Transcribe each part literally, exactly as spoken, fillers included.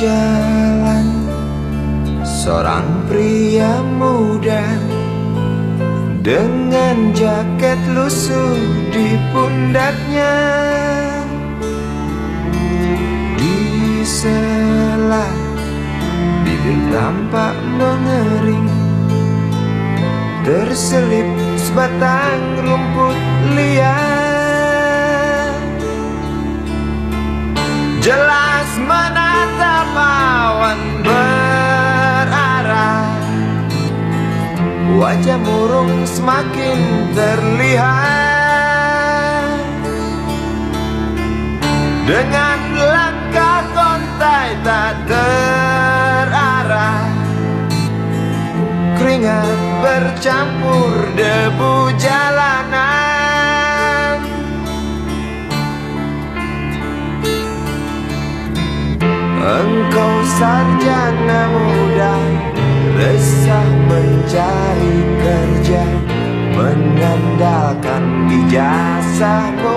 jalan, seorang pria muda dengan jaket lusuh di pundaknya. Di sela bibir tampak mengering, terselip sebatang rumput liar. Jelas menatap awan berarah, wajah murung semakin terlihat. Dengan langkah kontai tak terarah, keringat bercampur debu jalanan. Engkau sarjana muda, resah mencari kerja, mengandalkan ijazahmu.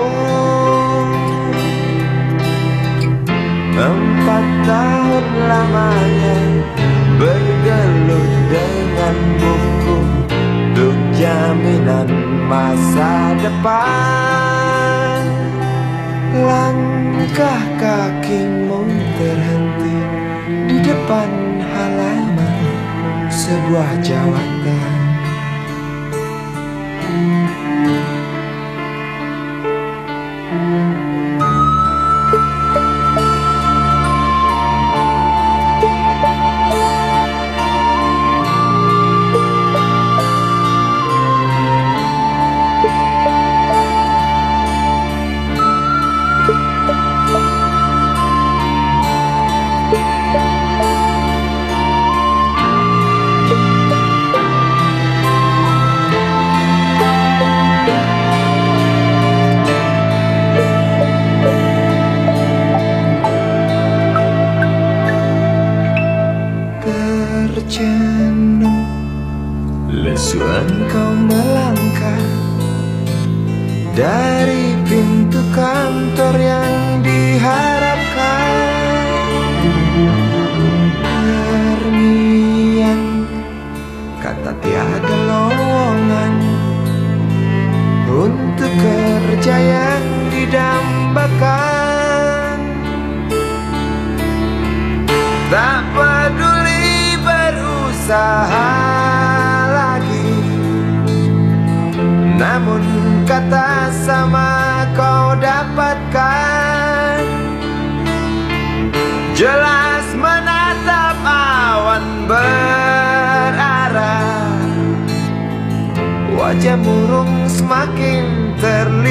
Empat tahun lamanya bergelut dengan buku untuk jaminan masa depan. Langkah kakimu terhenti di depan halaman sebuah jawatan. Terjenuh, lesu engkau melangkah dari pintu kantor yang diharapkan. Terngiang kata tiada lowongan untuk kerja yang didambakan. Tak peduli berusaha lagi, namun kata sama kau dapatkan. Jelas menatap awan berarah, wajah murung semakin terlihat.